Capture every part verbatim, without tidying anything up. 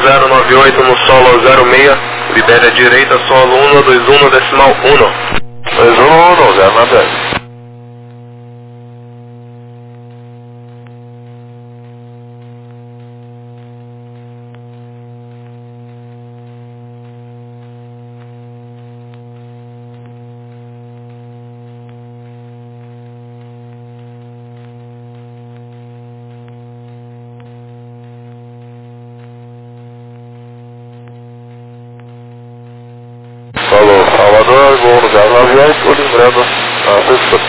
zero nove oito no solo zero seis, libere a direita, solo um dois um decimal um. dois um um, zero nove oito. Falou, Salvador, voo no zero nove oito, lembrando a pessoa.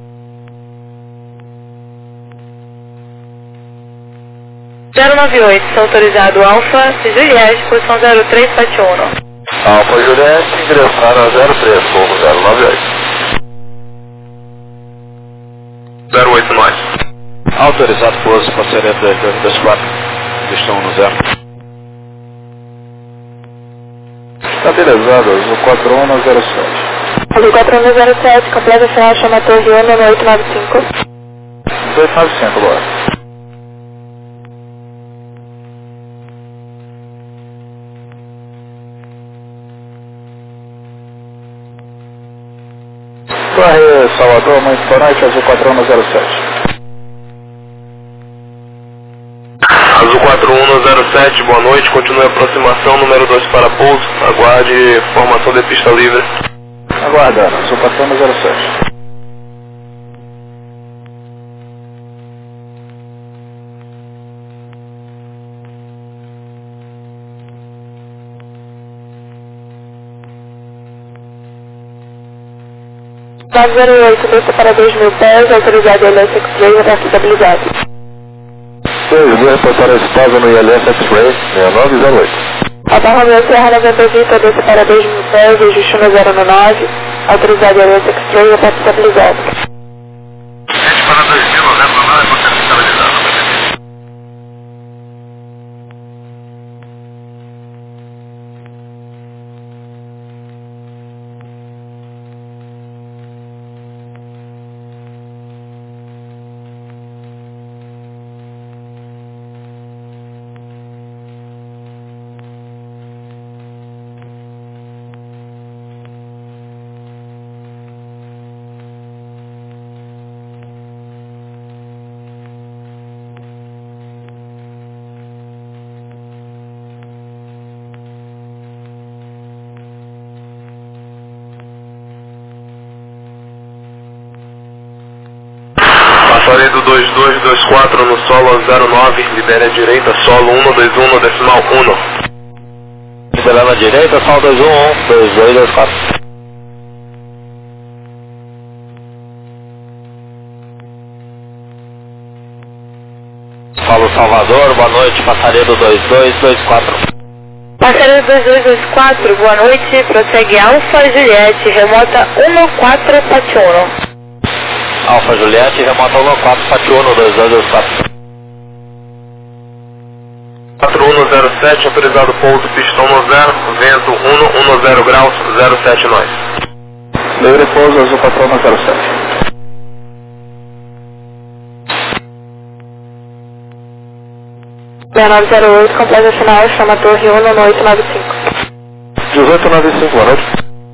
zero nove oito, está autorizado Alfa Juliette, posição zero três sete um. Alfa Juliette, ingressar a zero três, voo no zero nove oito. zero oito nove. Autorizado pouso, passageiro dois dois dois quatro, estão no zero. Estabilizado, azul quatro um no zero sete. Azul quatro um no zero sete, completa final, chama Torre um no oito nove cinco. oito nove cinco, bora. Corre Salvador, muito boa noite, azul quatro um no zero sete. Azul quatro um no zero sete, boa noite, continue a aproximação, número dois para pouso, aguarde formação de pista livre. Aguardando, azul quatro um no zero sete. nove zero oito, desça para dois mil pés, autorizado I L S X-Ray, até estabilizado. dois mil, reportar a esposa no I L S X-Ray, seis nove zero oito. Alfa Romeo Serra noventa Vita, desça para dois mil pés, ajuste no zero nove, autorizado I L S X-Ray, até estabilizado. sete para dois mil, noventa e nove, você estabilizado. Passarei do dois dois dois quatro no solo zero nove, libere a direita, solo um dois um no decimal um. Liberando a direita, solo dois um um, dois dois dois quatro. Falo Salvador, boa noite, passaredo dois dois dois quatro. Passaredo dois dois dois quatro, boa noite, prossegue Alfa Juliette, remota um quatro sete um. Alfa Juliette, remota um quatro sete um, dois dois dois quatro. quatro um no zero sete, autorizado pouso, pistão no zero, vento um no zero graus, zero sete nós. Livre pouso, azul quatro um no zero sete. seis nove zero oito, completa final, chama Torre um no oito nove cinco. dezoito nove cinco, boa noite.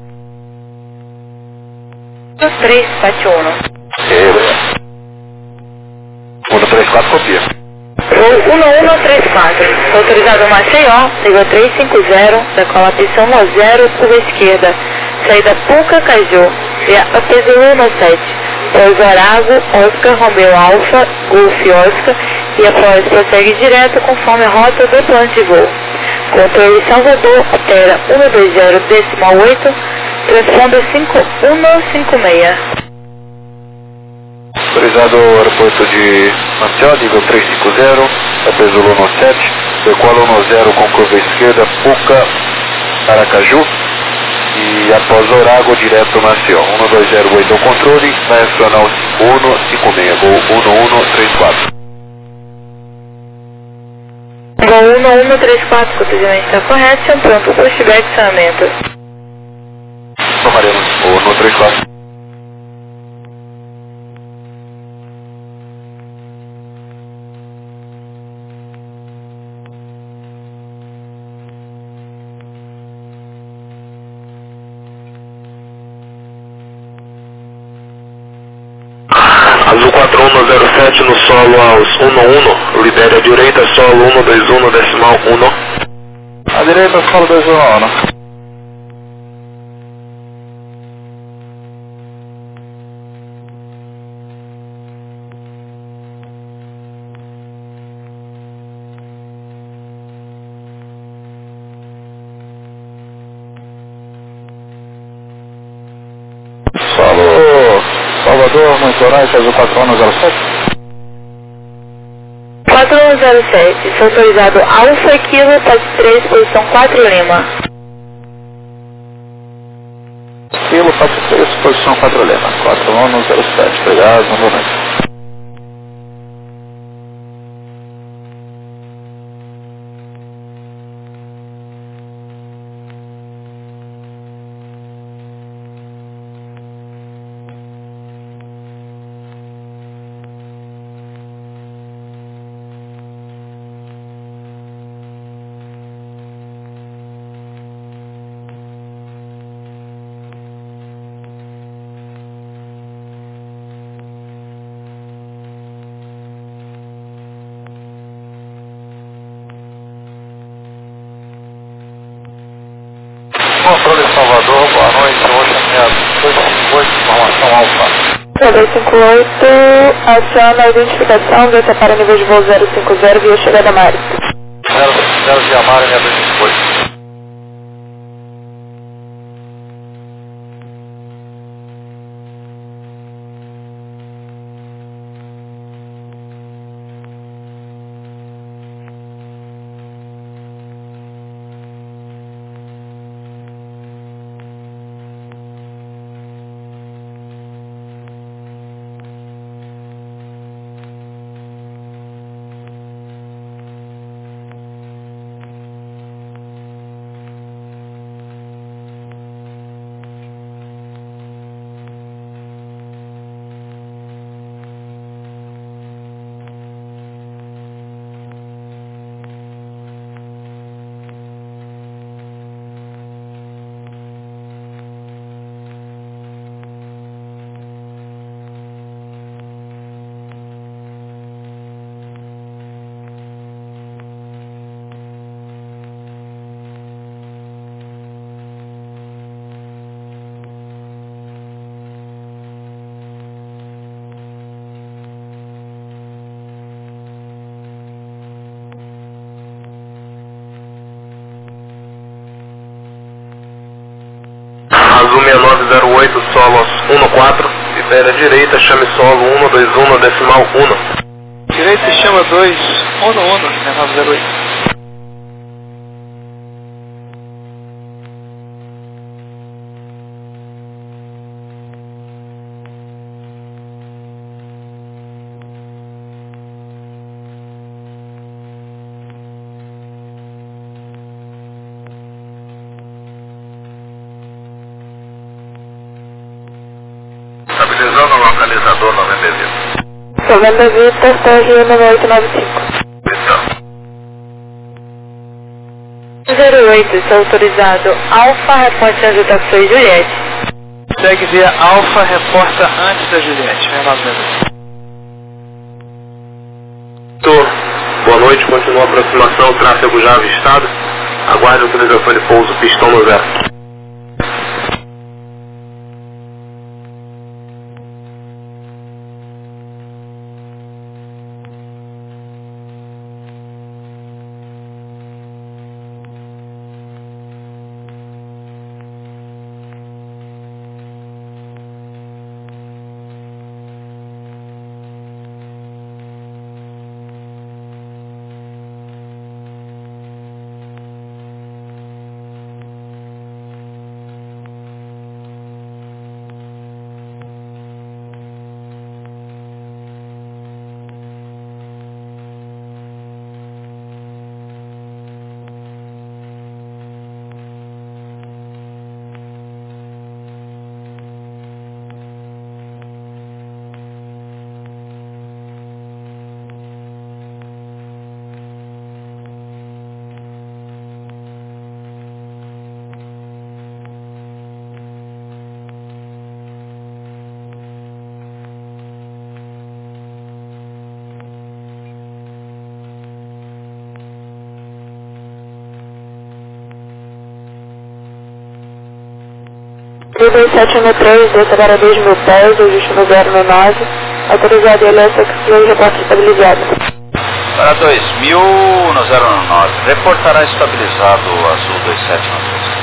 três sete um. Ok, obrigado. um três quatro, copia. Voo um um três quatro, autorizado Maceió, nível trezentos e cinquenta, decola pista um zero, curva esquerda, saída Puca Caju, via A P Z um sete, pouso Arago, Oscar, Romeo Alfa, Golf Oscar, e após prossegue direto conforme a rota do plano de voo. Controle Salvador, opera um dois zero decimal oito, transponder cinco um cinco seis. Autorizado ao aeroporto de Maceió, nível trezentos e cinquenta, Apesolo um sete, decola um zero com curva esquerda, Puca, Aracaju, e após Orago, direto Maceió. um dois zero oito ao controle, nacional cinco um cinco seis, voo um um três quatro. Voo um um três quatro, cortesamente está correto, pronto, pushback sanamento. Tomaremos, voo um três quatro. zero sete no solo aos um um, libere a direita, solo um dois um, decimal um. A direita, solo dois um um. Solo Salvador, Monitorais, faz o quatro um zero sete. quatro um zero sete, está autorizado Alfa Kilo, Paz três, posição quatro Lima. Kilo, Paz três, posição quatro Lima. quatro um zero sete, obrigado, novamente. Controle Salvador, boa noite, hoje é dois cinco oito, informação Alfa. dois cinco oito, aciona a identificação, desça para nível de voo zero cinco zero, via chegada Mari. zero cinco zero, via Mari, dois cinco oito. Azul seis nove zero oito, solo um quatro, libere a direita, chame solo um dois um, decimal um. Direita chama dois um um, seis nove zero oito. Estabilizando o localizador noventa e oito. Comanda Vita, T R número oito nove cinco. zero oito, está autorizado Alfa, reporte as estações Juliette. Segue via Alfa, reporta antes da Juliette, seis nove zero oito. Boa noite, continua a aproximação, tráfego já avistado. Aguarde o telefone pouso, pistão no zero. Azul dois sete um três, desça para dois mil pés, ajuste no zero no nove, autorizado L S X-Ray, reporte estabilizado. Para dois mil no zero no nove, reportará estabilizado Azul dois sete um três.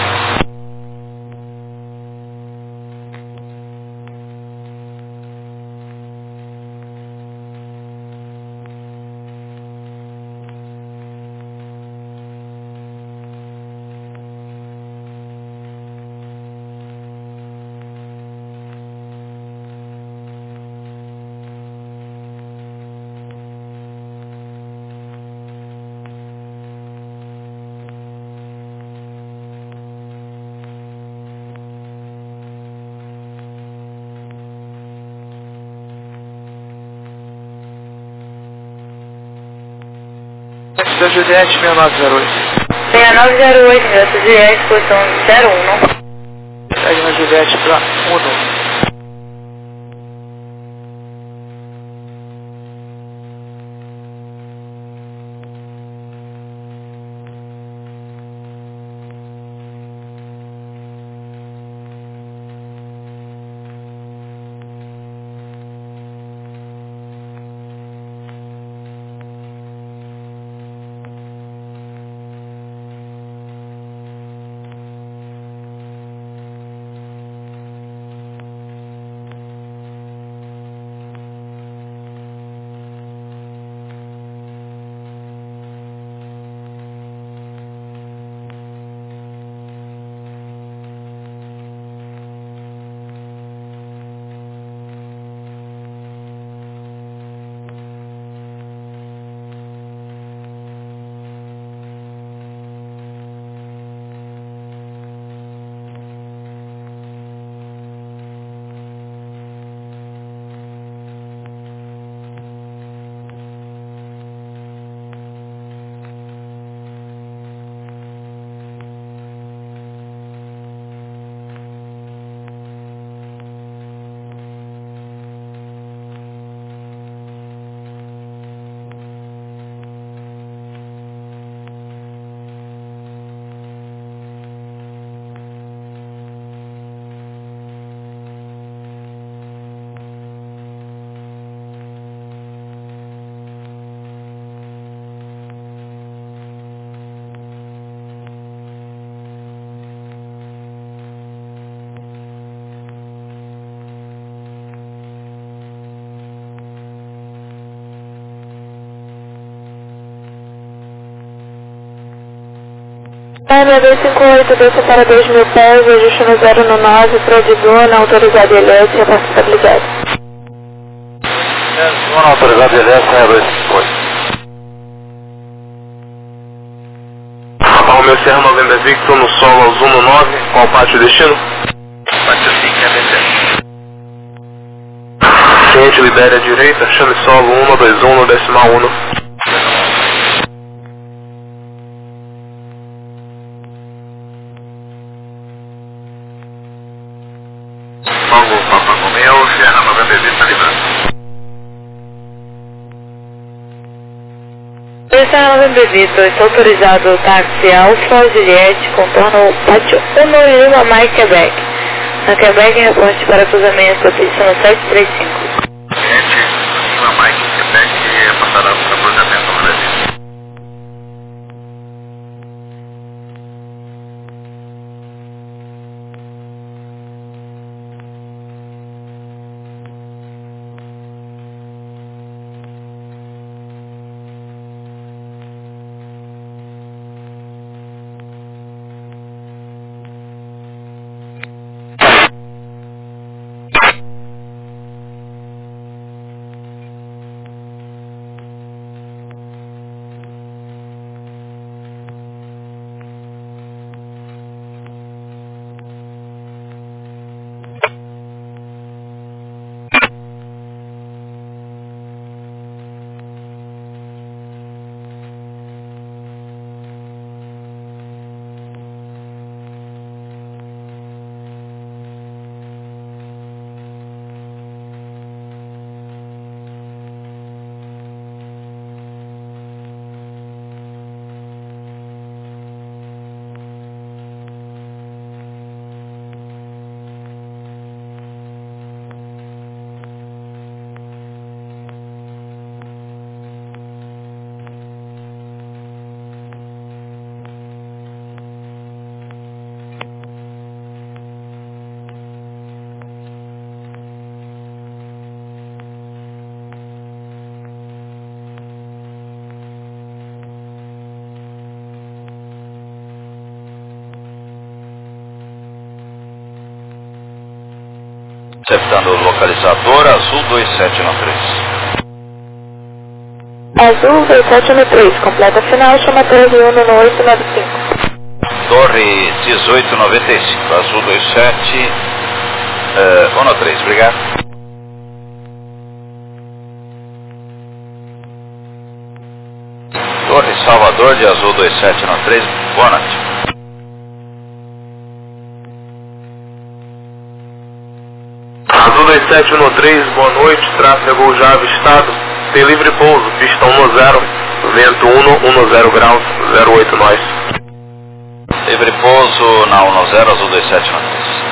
Da Juliette seis nove zero oito. seis nove zero oito, Milton Juliette, posição zero um. Segue na Juliette para um. M dois cinco oito, desça para dois mil pés, ajuste no zero no nove, Fred Zona, autorizado L S, reporte estabilizado. Zona autorizado L S seis dois cinco oito. Romeo Serra November Victor no solo azul no nove, qual parte o destino? Pátio cinco, M D. Cliente libere à direita, chame solo um dois um no decimal um. Mango, Papa Romeo, Serra November Victor, liberado. Serra November Victor, está autorizado o táxi Alfa Juliette, contorno pátio um Lima Mike Quebec. Na Quebec, reporte para cruzamento, posição sete três cinco. Cliente, Lima Mike Quebec, passará para cruzamento no Brasil. Aceptando o localizador, azul dois sete um três. Azul dois sete um três, completa final, chama treze um no oito nove cinco. Torre dezoito noventa e cinco, azul dois sete um três, obrigado. Torre Salvador de azul dois sete um três, boa noite. Azul dois sete um três, boa noite, tráfego já avistado, tem livre pouso, pista um zero, vento um zero graus, zero oito nós. Livre pouso na um zero, azul dois sete um três.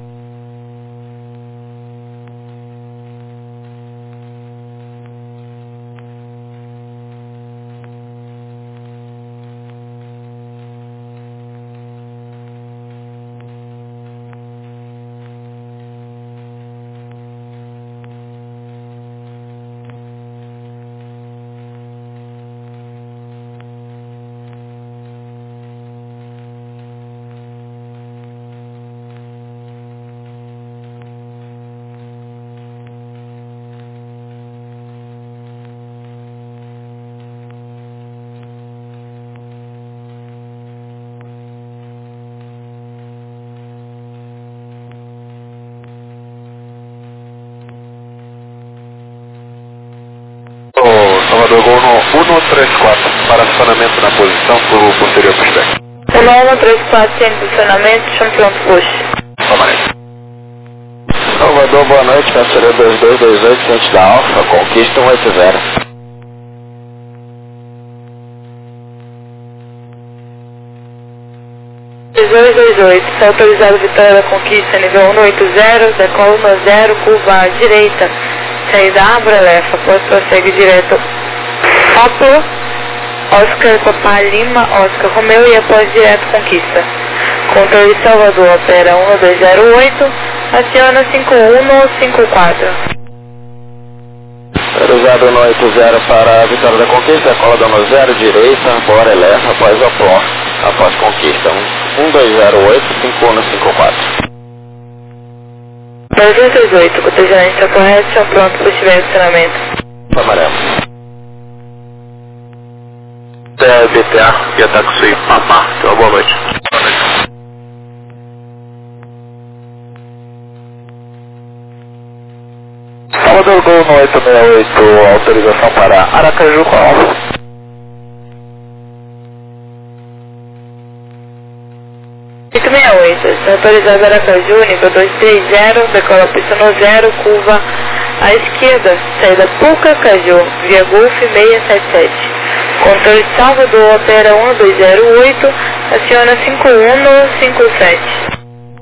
Salvador Gol no um três quatro, para acionamento na posição para o posterior pushback. um três quatro, sem posicionamento, chama pronto push. Amarelo. Salvador, boa noite, passageiro dois dois dois oito, ciente da Alfa, conquista um oito zero. dois dois oito, está autorizado Vitória da Conquista, nível um oito zero, decola um zero, curva à direita, saída Abra Lefa, após prossegue direto Oplo, Oscar Papá Lima, Oscar Romeu e após direto Conquista. Controle Salvador, opera um dois zero oito, aciona cinco um cinco quatro. Autorizado no oito zero para a Vitória da Conquista, cola da um zero, direita, bora Lefa, após Oplo, após Conquista, um dois zero oito, cinco um cinco quatro. dois dois oito, cotejamento correto, chão pronto para estiver funcionamento. Amarelo. É, B T A, e ataque suíço, papá, então boa noite. Salvador Gol no oito seis oito, autorização para Aracaju com Alfa. oito seis oito, está autorizado Aracaju, nível dois três zero, decola pista no zero, curva à esquerda, saída Puca, Caju, via Golf seiscentos e setenta e sete. Controle Salvador, opera um dois zero oito, aciona cinco um cinco sete.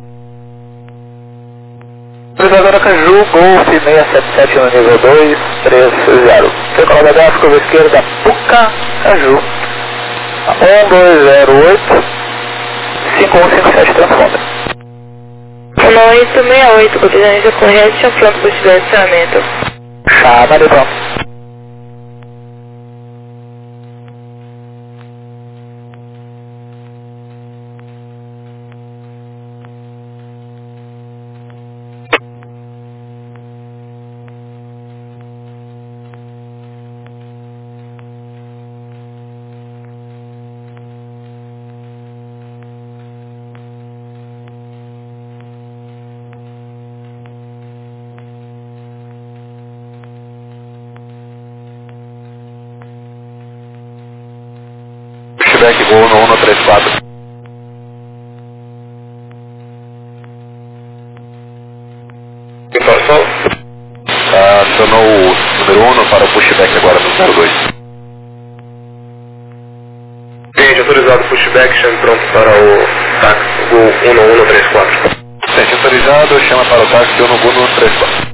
Autorizado Aracaju, Golf seiscentos e setenta e sete no nível dois três zero. Decola da gráfica, curva esquerda, Puca, Caju, um dois zero oito, cinco um cinco sete, transponder. um oito seis oito, cotejamento correto, chão pronto para estiver funcionamento. Chama de pronto. Pushback Gol no um três quatro. Informação? Ah, acionou o número um para o pushback agora no zero dois. Gente, autorizado pushback, chame pronto para o táxi Gol um um três quatro. Sente autorizado, chama para o táxi no Gol no um três quatro.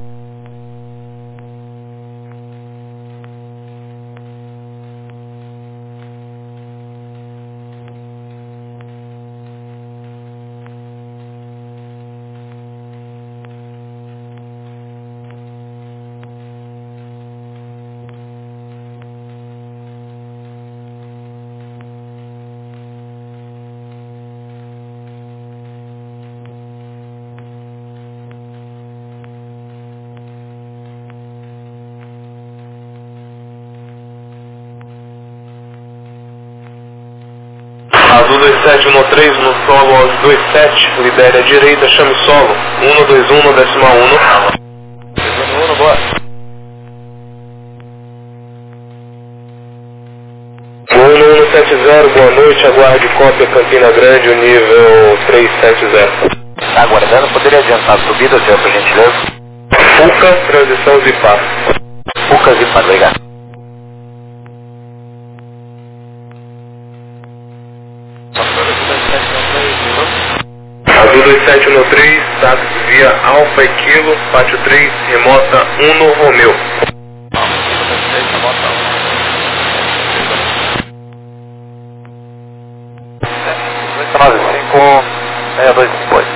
Azul dois sete um três no solo aos dois sete, lidere à direita, chame solo, um dois um decimal um. um, boa. um um sete zero, boa noite, aguarde cópia Campina Grande, o nível três sete zero. Tá aguardando, poderia adiantar a subida, senhor, por gentileza? Puca, transição Zipar. Puca Zipar, obrigado. Azul dois sete um três, táxi via Alfa e Kilo, pátio três, remota um no Romeu. oito nove cinco, seis dois oito.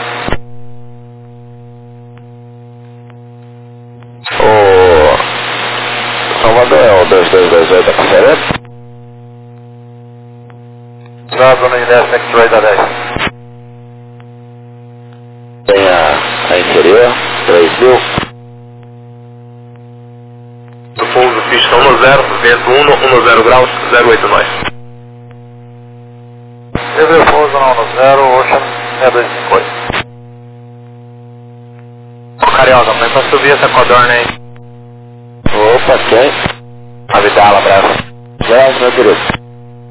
O Salvador é o dois dois dois oito, tá conferendo? Bravo no Inés, X-Ray da dez. Tem a, a inferior, três mil. Do pouso, pista um zero, vento um zero graus, zero oito nós. Civil pouso um zero, Ocean seis dois cinco oito. Ô Carioca, mas pra subir essa codorna aí. Opa, quem? Abdala, abraço. Já, meu querido.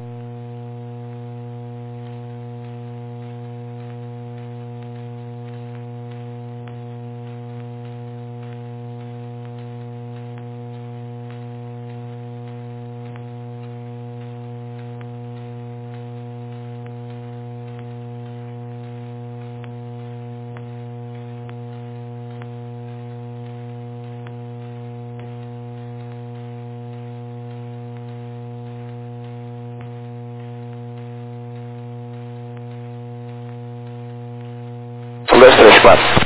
um dois três quatro.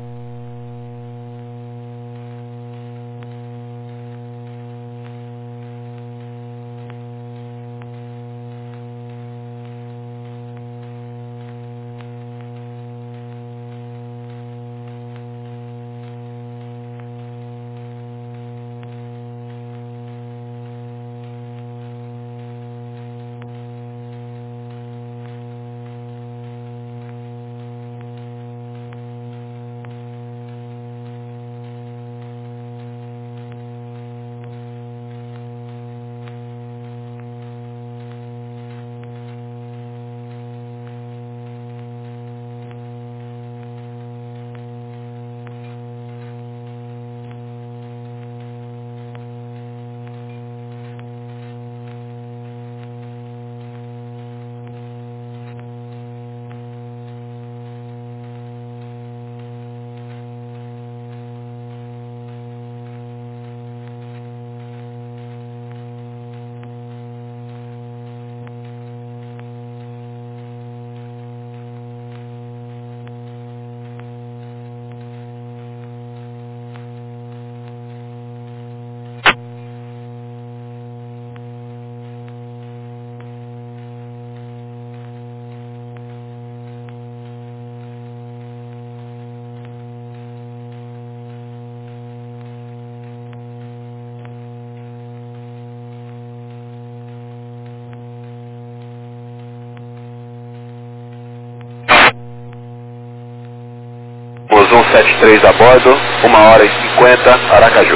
cento e setenta e três a bordo, uma hora e cinquenta, Aracaju.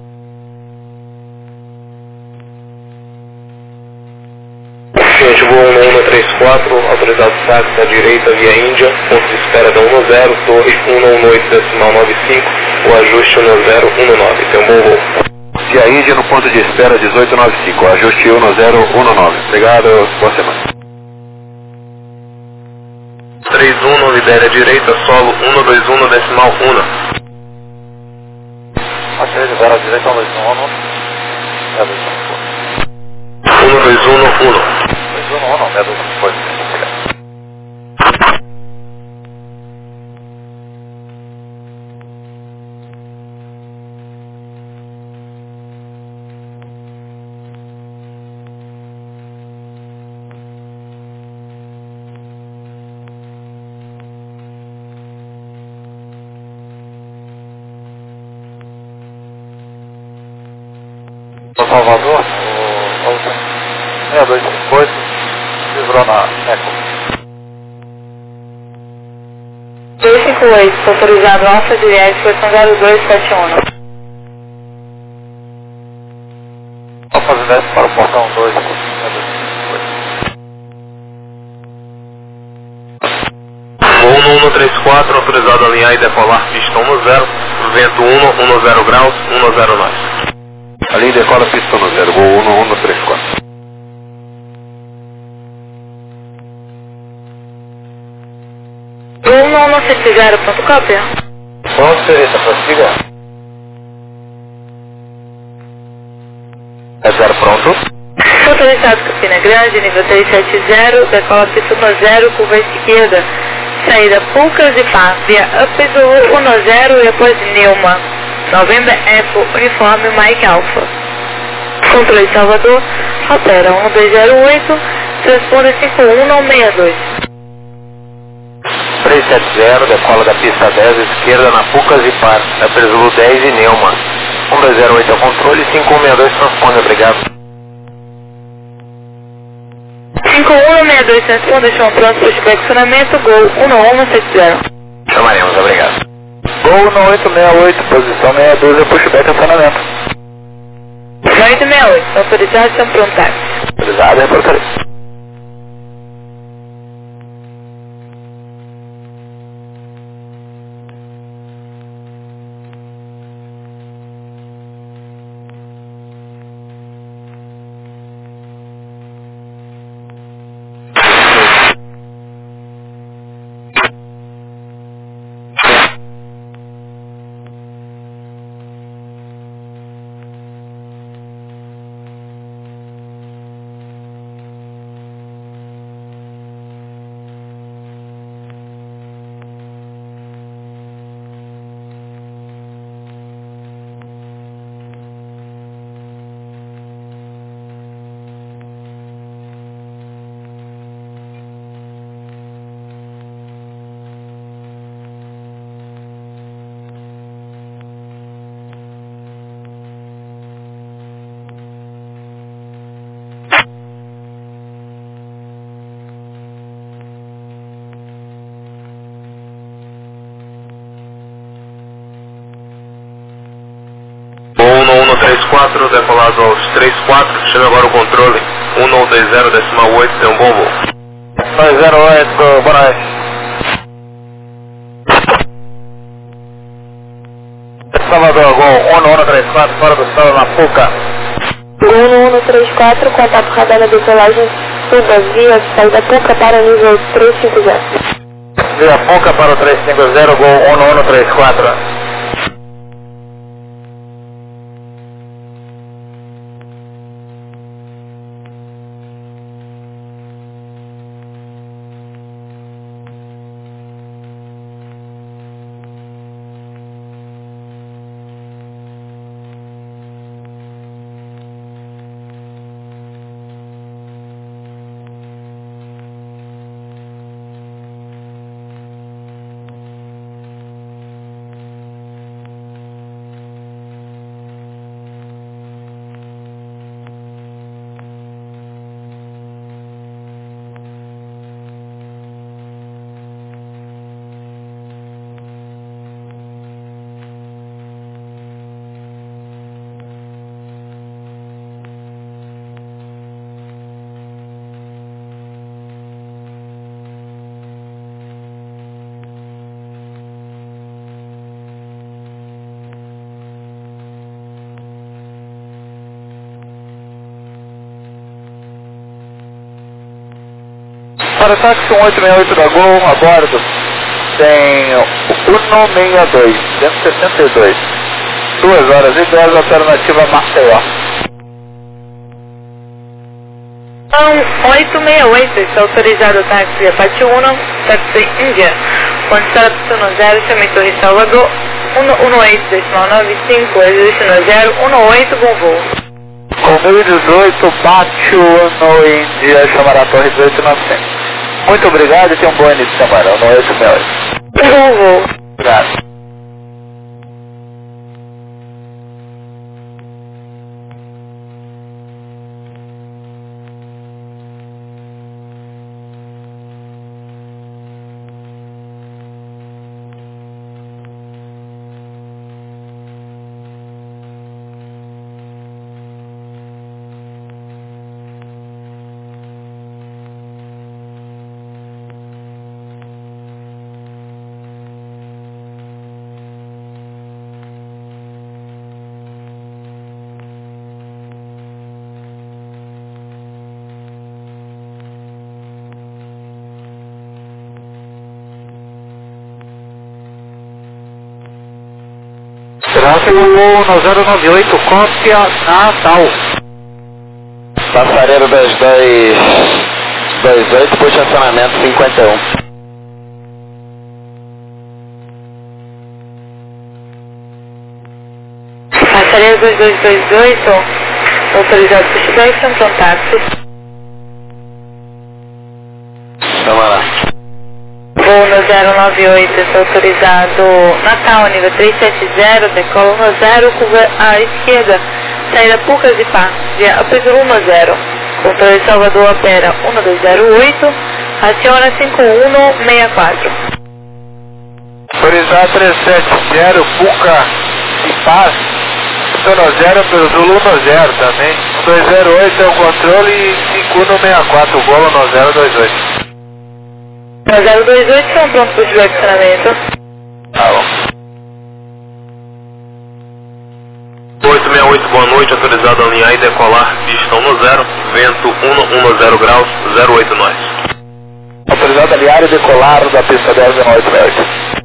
Gente, voo um um três quatro, autorizado táxi à direita via Índia, ponto de espera da um zero, torre um um oito decimal nove cinco, o ajuste um zero um nove, tem um bom voo. Via Índia no ponto de espera dezoito noventa e cinco, ajuste um zero um nove. Obrigado, boa semana. três um, lidere à direita, solo um dois um decimal um. Ok, lidere à direita, um dois um, um. É dois um, um dois um, um. dois um, um, é dois um, um. Salvador, o seis dois cinco oito, livrou na Eco. Foi, autorizado Alfa Juliette, posição zero dois sete um. Alfa Juliette para o portão dois. Voo no um três quatro, autorizado a alinhar e decolar pista um zero, vento um, zero graus, um zero nove. Ali decola pista um zero, voo um um três quatro. um um sete zero, ponto cópia. Pronto, senhorita, prossiga. É zero pronto. Autorizado Campina Grande, nível trezentos e setenta, decola pista um zero, curva esquerda. Saída Pucas e Pá, via Upzulu um zero e após Nilma. Novembro Eco, uniforme Mike Alpha. Controle Salvador, altera um dois zero oito, transponder cinco um não seis dois. trezentos e setenta, decola da pista dez, esquerda na Pucas e Par, Upzulu dez e Neuma. um dois zero oito é o controle, cinco um seis dois transponder, obrigado. cinco um não seis dois, transponder, chama pronto, pushback, funcionamento, Gol um um sete zero. Chamaremos, obrigado. Gol no oito seis oito, posição seis doze, pushback, acionamento. oito seis oito, autorizado, chama pronto, táxi. Autorizado, reportaria. um três quatro, decolado aos três quatro, chama agora o controle um dois zero decimal oito, tem um bom voo. dois zero oito, boa noite. Salvador, Gol um um três quatro, fora do solo na Puca. um um três quatro, contato radar da decolagem, suba via saída Puca para nível trezentos e cinquenta. Via Puca para o trezentos e cinquenta, Gol um um três quatro. Para o táxi um oito seis oito da Gol, a bordo, tem o um seis dois, cento e sessenta e dois, duas horas e dez, alternativa Maceió. Então, oito seis oito, está autorizado o táxi Apache um, táxi Índia. Quando está a pista zero, chame Torre Salvador, um um oito decimal nove cinco, existe no zero um oito, bom voo. Com mil e dezoito, bate no Índia, chamará a Torre dezoito novecentos. Muito obrigado e tenha um bom início de semana, no oito seis oito. Bom voo. Obrigado. Próximo voo no zero nove oito, cópia Natal. Passareiro dois dois dois oito, por estacionamento cinquenta e um. Passareiro dois dois dois oito, autorizado pushback, são contatos. Vamos lá. Voo no zero nove oito, está autorizado Natal, nível trezentos e setenta, decola um zero, curva à esquerda, saída Pucas e Pá, via Apesolo um zero. Controle Salvador opera um dois zero oito, aciona cinco um seis quatro. Autorizado trezentos e setenta, Puca e Paz, Zona zero, Apesolo um zero também. um dois zero oito é o controle e cinco um seis quatro, Golo no zero dois oito. zero dois oito, estão prontos para o direcionamento. Tá bom. oito seis oito, boa noite, autorizado a alinhar e decolar, pista um zero, vento um zero graus, zero oito nós. Autorizado a alinhar e decolar da pista dez e oito oito.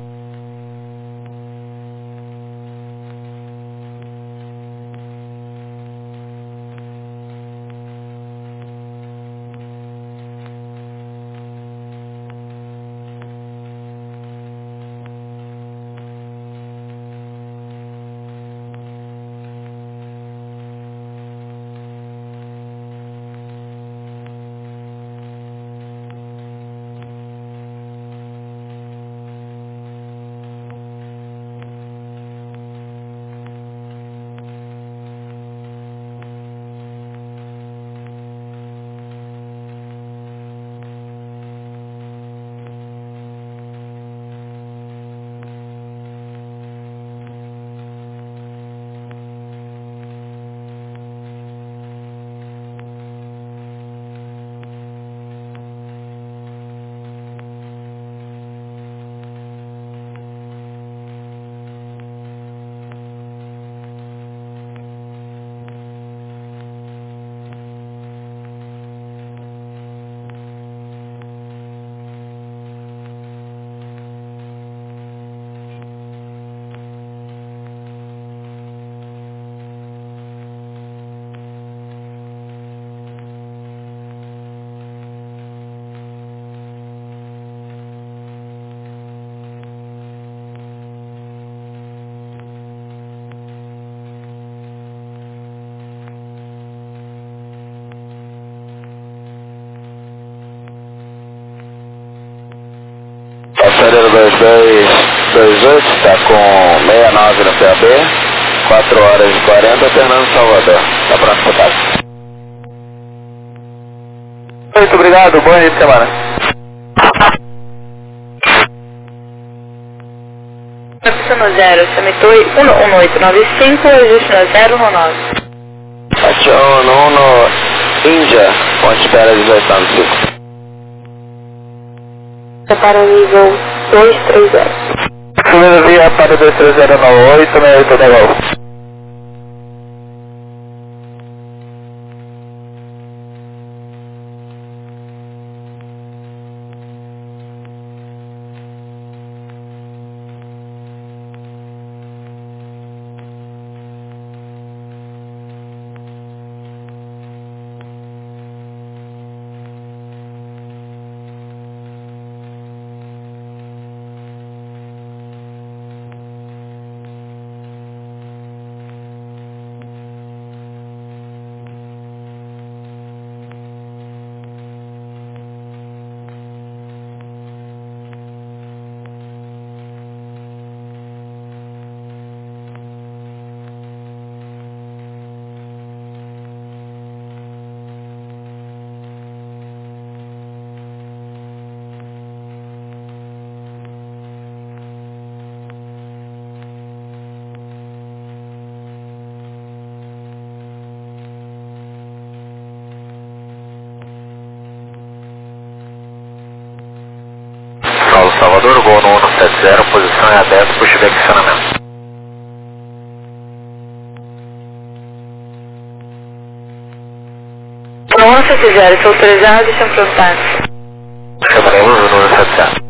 Passareiro dois dois dois oito, está com sessenta e nove no P A B, quatro horas e quarenta, Fernando Salvador. Está pronto para o táxi. Muito obrigado, bom início de semana. Pista no zero, Semitoi um um oito nove cinco, ajuste no zero um nove. Acione um, Índia, ponte espera dezoito nove cinco. Para o nível dois três zero. Subida via para dois três zero nove oito, seis oito negócio. Salvador, gol no um sete zero, posição é aberta, puxa de acionamento. No um sete zero, estou autorizado e estão prontos. Chamaremos o número sete zero.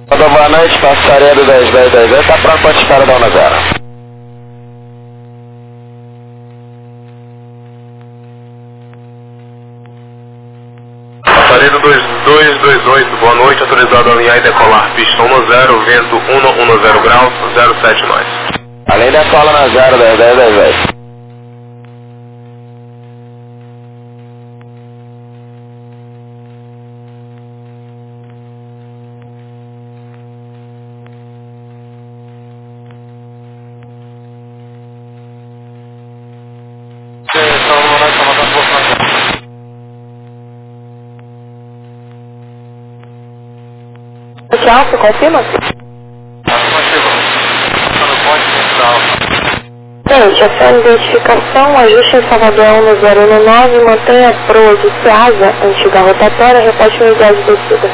Boa noite, passaria do dez dez dez dez, tá pronto para disparo da onda zero. Passaria do dois dois dois oito, boa noite, autorizado a alinhar e decolar, pista um zero, vento um zero graus, zero sete nós. Além da cola na zero dez dez dez dez. Tchau, você confirma? Gente, essa identificação, ajuste em Salvador um zero um nove, mantenha a proa de Ceasa, antiga rotatória, repete unidade de descida.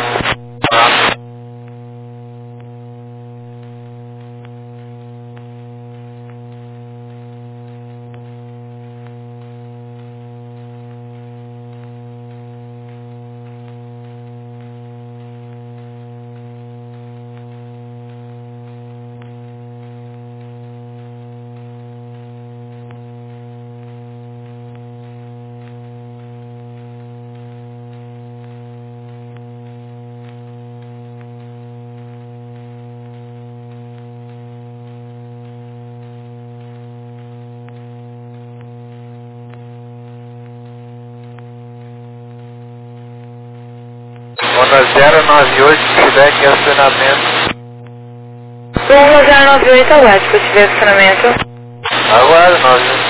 Onda zero nove oito, se tiver aqui acionamento. um zero nove oito, aguarde, se eu tiver acionamento. Aguardo, nove.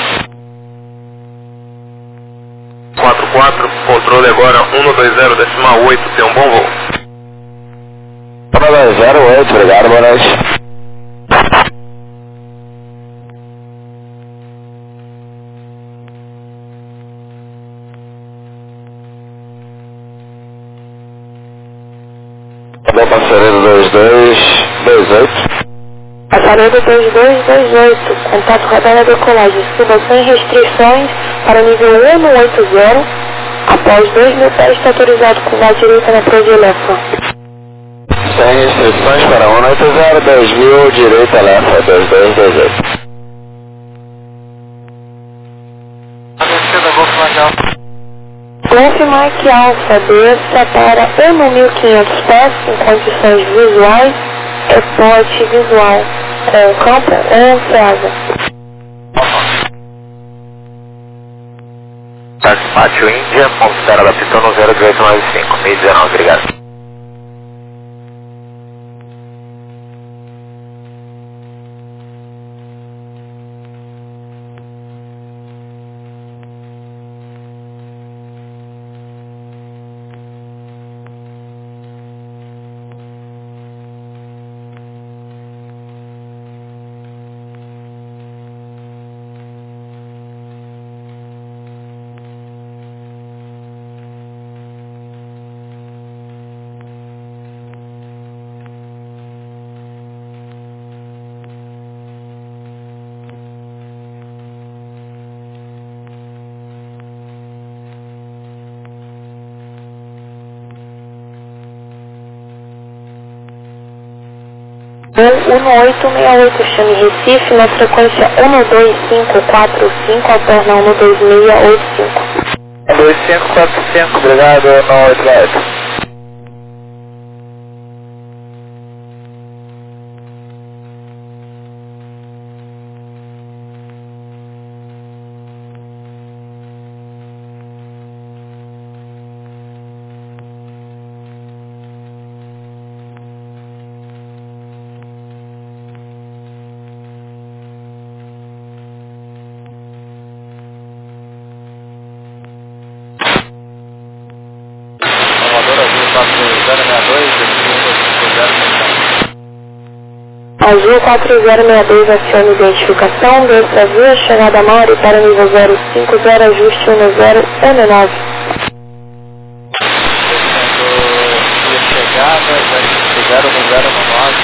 quatro quatro, controle agora um dois zero decimal oito, tem um bom voo. um dois zero oito, obrigado, boa noite. Bom, passareiro dois dois dois oito. Passareiro dois dois dois oito, contato radar a decolagem, suba sem restrições para nível um oito zero, após dois mil pés está autorizado com vá direita na proa de Lefa. Sem restrições para um oito zero, dois mil, direita Lefa, dois dois dois oito. Confirmar que Alfa desça para um mil e quinhentos pés em condições visuais, é porte visual, com campo ou Ceasa. Pátio Índia, ponto zero da pista no zero oito nove cinco, mil e dezenove, obrigado. um oito seis oito, chame Recife na frequência um dois cinco quatro cinco, alterna um dois seis oito cinco. um dois cinco quatro cinco, obrigado, não oito oito. Azul quatro zero seis dois, acione identificação, desça via, chegada Mauri para nível zero cinco zero, ajuste um zero um nove. Chegada, já chegaram no zero nove,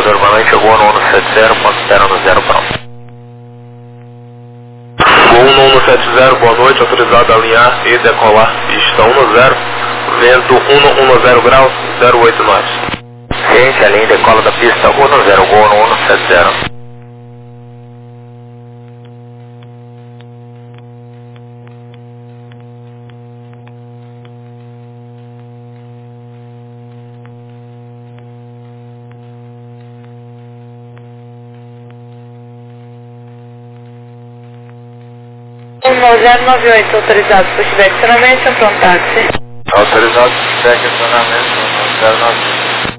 Salvador, boa noite, Gol um um sete zero, ponto zero no zero, pronto. Gol um um sete zero, boa noite, autorizado a alinhar e decolar, pista um no zero, vento um no zero graus, zero oito nove. Ciente, alinha e decola da pista um no zero, Gol um um sete zero. um zero nove oito, autorizado por direcionamento, um pronto táxi. Autorizado por direcionamento, um zero nove oito.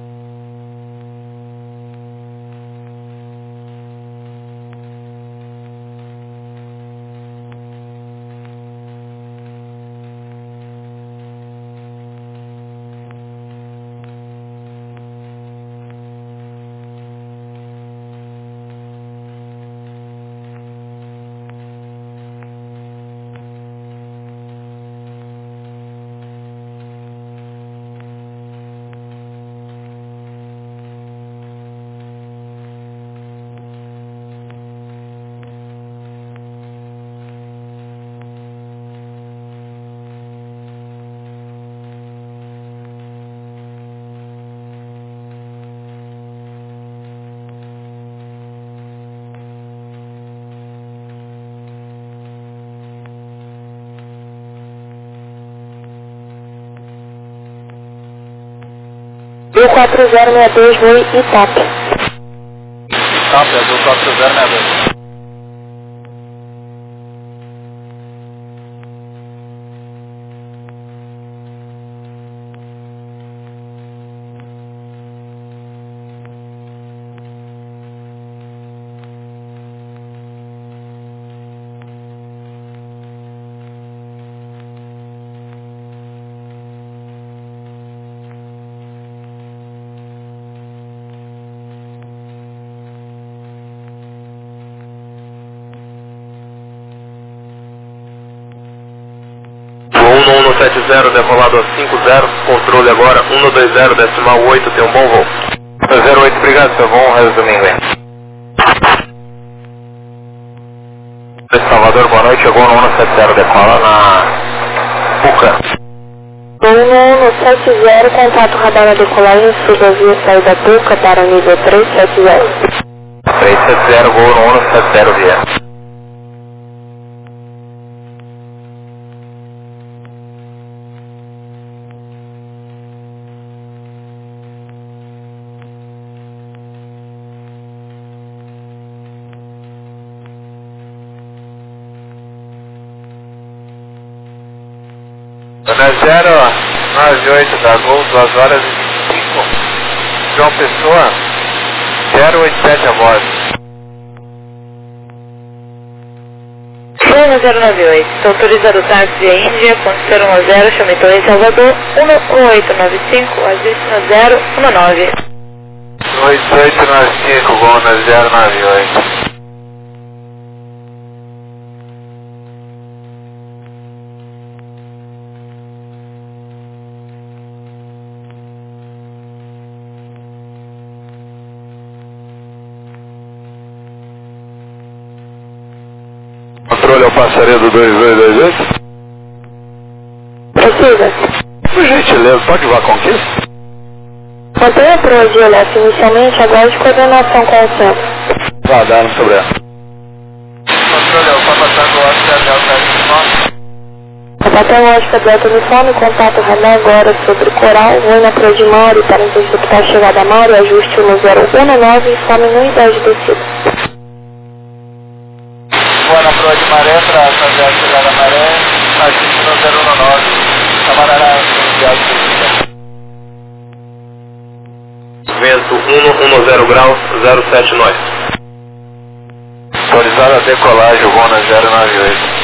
mil quatrocentos e sessenta e dois, Rui Itap. Itap, é do quatro zero seis dois. um um sete zero, decolado a cinco zero, controle agora um dois zero, decimal oito, tem um bom voo. zero oito, obrigado, seu bom resto do domingo, hein? Salvador, boa noite, Gol um um sete zero, decola na Puca. um um sete zero, contato radar na decolagem, rodovia saída Puca para nível três sete zero. três sete zero, Gol um um sete zero, via. Dona zero nove oito da Gol, duas horas e vinte e cinco. João Pessoa, zero oito sete a voz. um zero nove oito, autorizado o táxi via Índia, ponto zero um zero, chame Torre Salvador, um oito nove cinco, ajuste no zero um nove. oito oito nove cinco, Gol na zero nove oito. Controle ao passarinho do dois dois dois oito. Precisa. Por gentileza, pode voar conquista? Mantenha para o G L F inicialmente, aguarde coordenação com o centro. Vá, dá no sobre ela. Controle ao passando o Oscar Delta Uniforme. Até lógica Delta Uniforme, contato Renan agora sobre Coral, Rui na Proa de Mauro, para interceptar a chegada a Mauro, ajuste no zero um nove, informe no idade de descida. Boa na Proa de Maré, para fazer a chegada a Maré, ajuste no zero um nove, Camarará, no idade de descida. Vento um um zero graus, zero sete nove. Autorizada a decolagem, Gol na zero nove oito.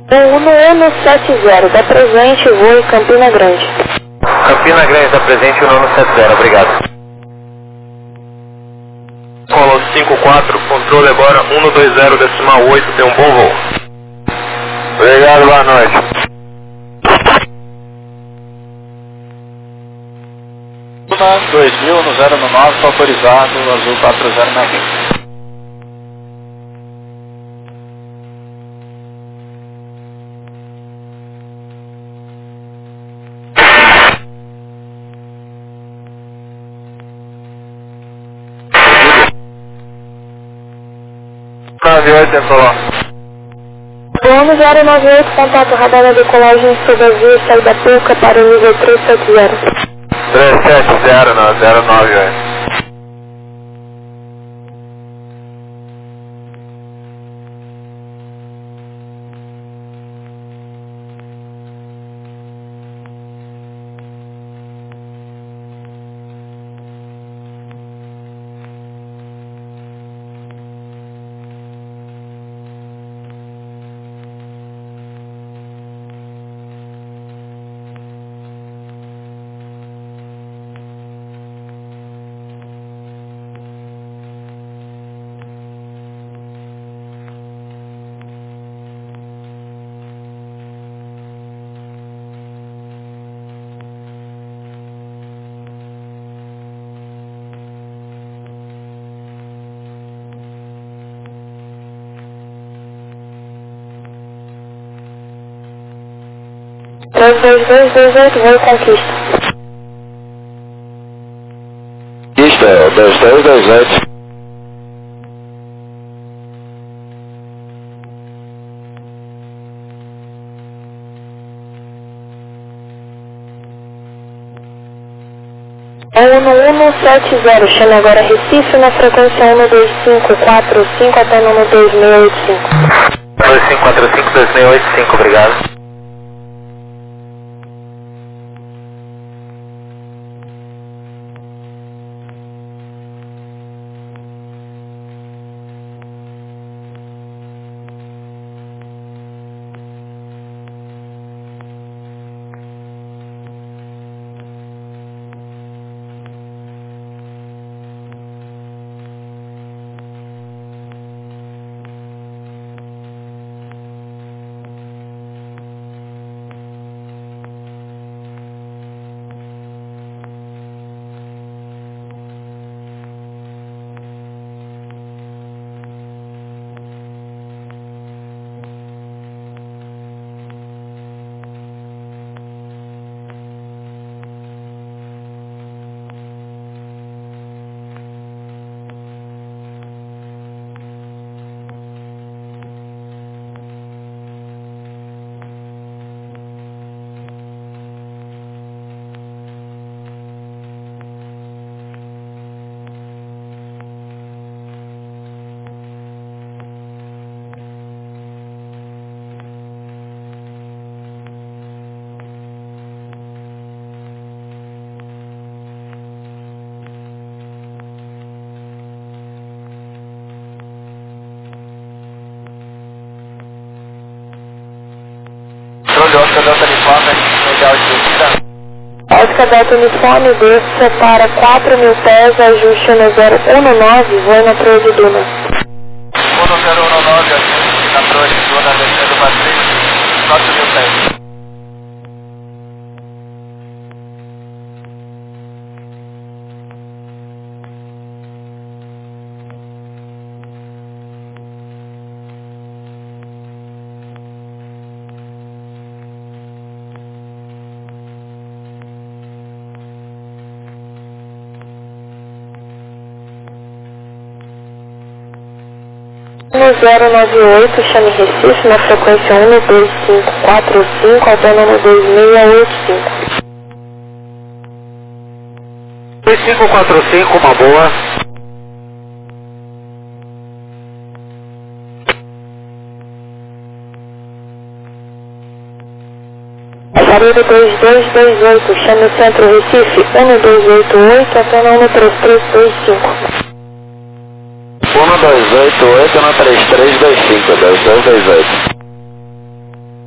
um um sete zero, da presente, voo Campina Grande. Campina Grande, da presente, um um sete zero, obrigado. Colo cinco quatro, controle agora um dois zero decimal oito, tem um bom voo. Obrigado, boa noite. dois mil no zero nove, autorizado, azul quatro zero na vinte. nove oito, tentou lá. Plano zero nove oito, contato radar da decolagem sobre a via, saída Puca para o nível três sete zero. três sete zero, não, zero nove oito. três dois dois dois oito, voo Conquista. Conquista, dois três dois oito. um um sete zero, chame agora Recife na frequência um dois cinco quatro cinco até no dois seis oito cinco. dois cinco quatro cinco, dois seis oito cinco, obrigado. Oscar Delta Uniforme, legal de descida. Oscar Delta Uniforme, desça para quatro mil pés, ajuste no zero um nove, voe na Proa de Duna. um zero um nove, ajuste na Proa de Duna, descendo Matriz, quatro mil pés. um zero nove oito, chame Recife na frequência um dois cinco quatro cinco, autônomo dois seis oito cinco. dois cinco quatro cinco, uma boa. Aparelho dois dois dois oito, chame o Centro Recife um dois oito oito, autônomo três três dois cinco. um dois oito oito no três três dois cinco, dois dois dois oito.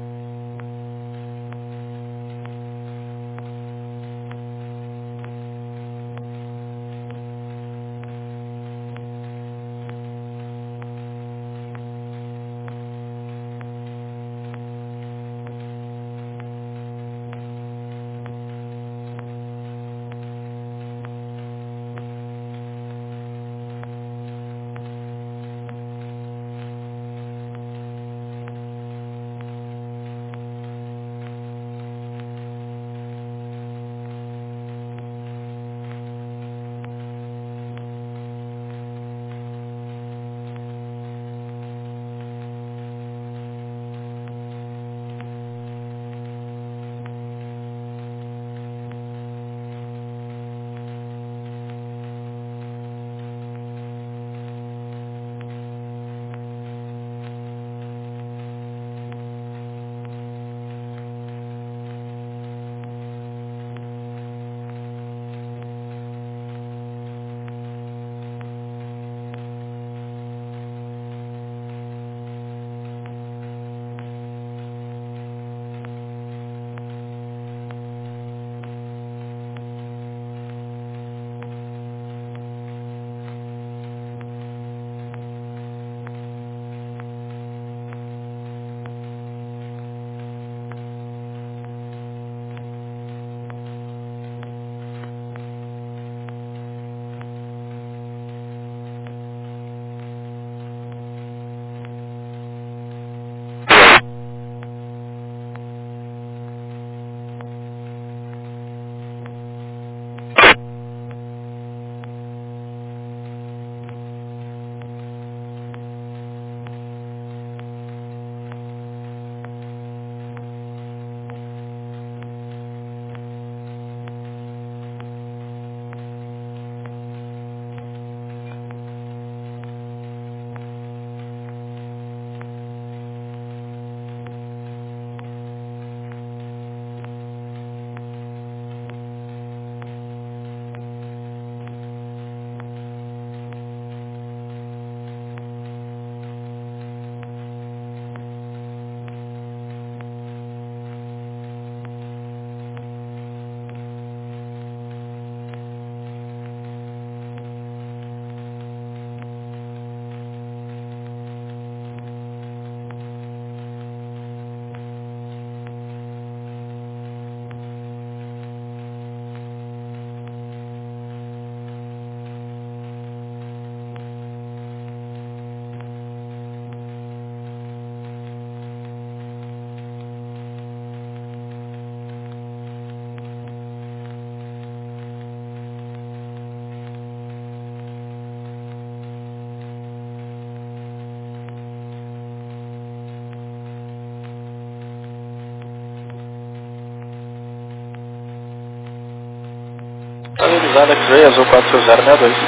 pousada X-Ray Azul quatro zero seis dois.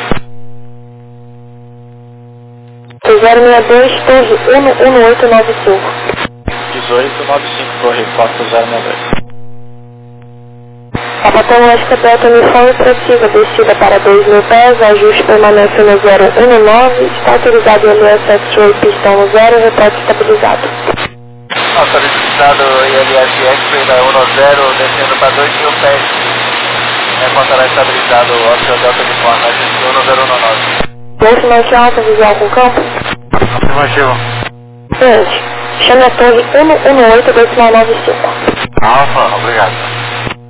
zero seis dois, torre um um oito nove cinco. dezoito nove cinco, torre quatro zero seis dois. Papa Tango Oscar Delta uniforme precisa, descida para dois mil pés, ajuste permanece no zero um nove, está autorizado o L S X-Ray pistão no zero, reporte estabilizado. Autorizado I L S X-Ray da um zero, descendo para dois mil pés. Reportará estabilizado o Oscar Delta uniforme, ajuste um zero um nove. Golf Mike Alfa, visual com campo. Afirmativo. Gente, chame a torre um um oito, decimal nove cinco. Alfa, obrigado.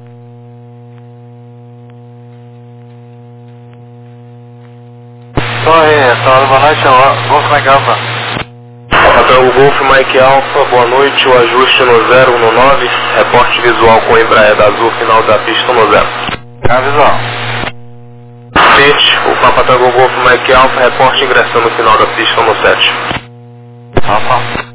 Torre, Torre, boa noite, Golf Mike Alfa. Papa Tango Golf Mike Alfa, boa noite, o ajuste no zero um nove, reporte visual com Embraer da Azul, final da pista no zero. É visual. Sete, o Papa Tango Golf Mike Alfa, reporte ingressando no final da pista no sete. Alfa.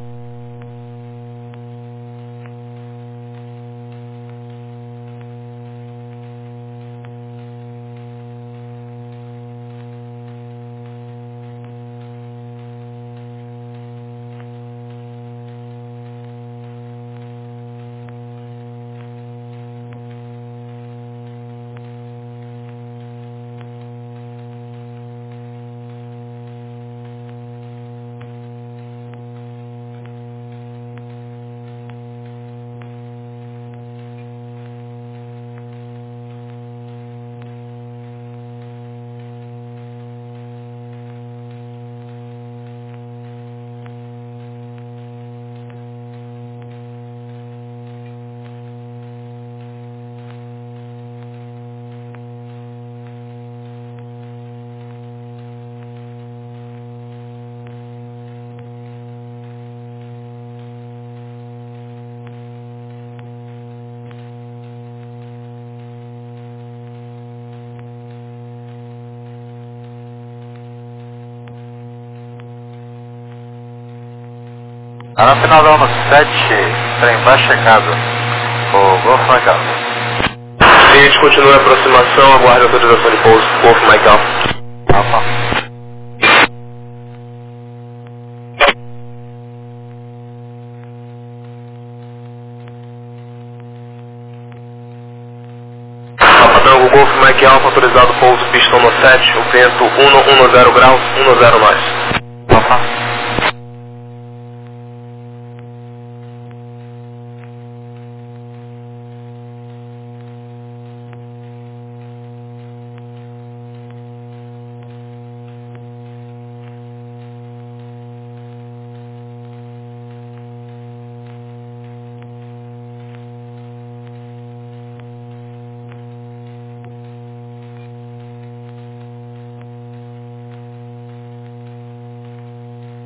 Tá no final da ano sete, trem baixo checado. O Golf Mike Alfa. Cliente continua a aproximação, aguarde a autorização de pouso, Golf Mike Alfa. Alfa. Papa Tango Golf Mike Alfa, autorizado pouso, pistão no sete, o vento um zero graus, um zero nós. Alfa.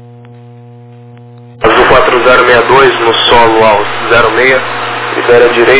Azul quatro zero seis dois no solo ao zero seis, libera direita.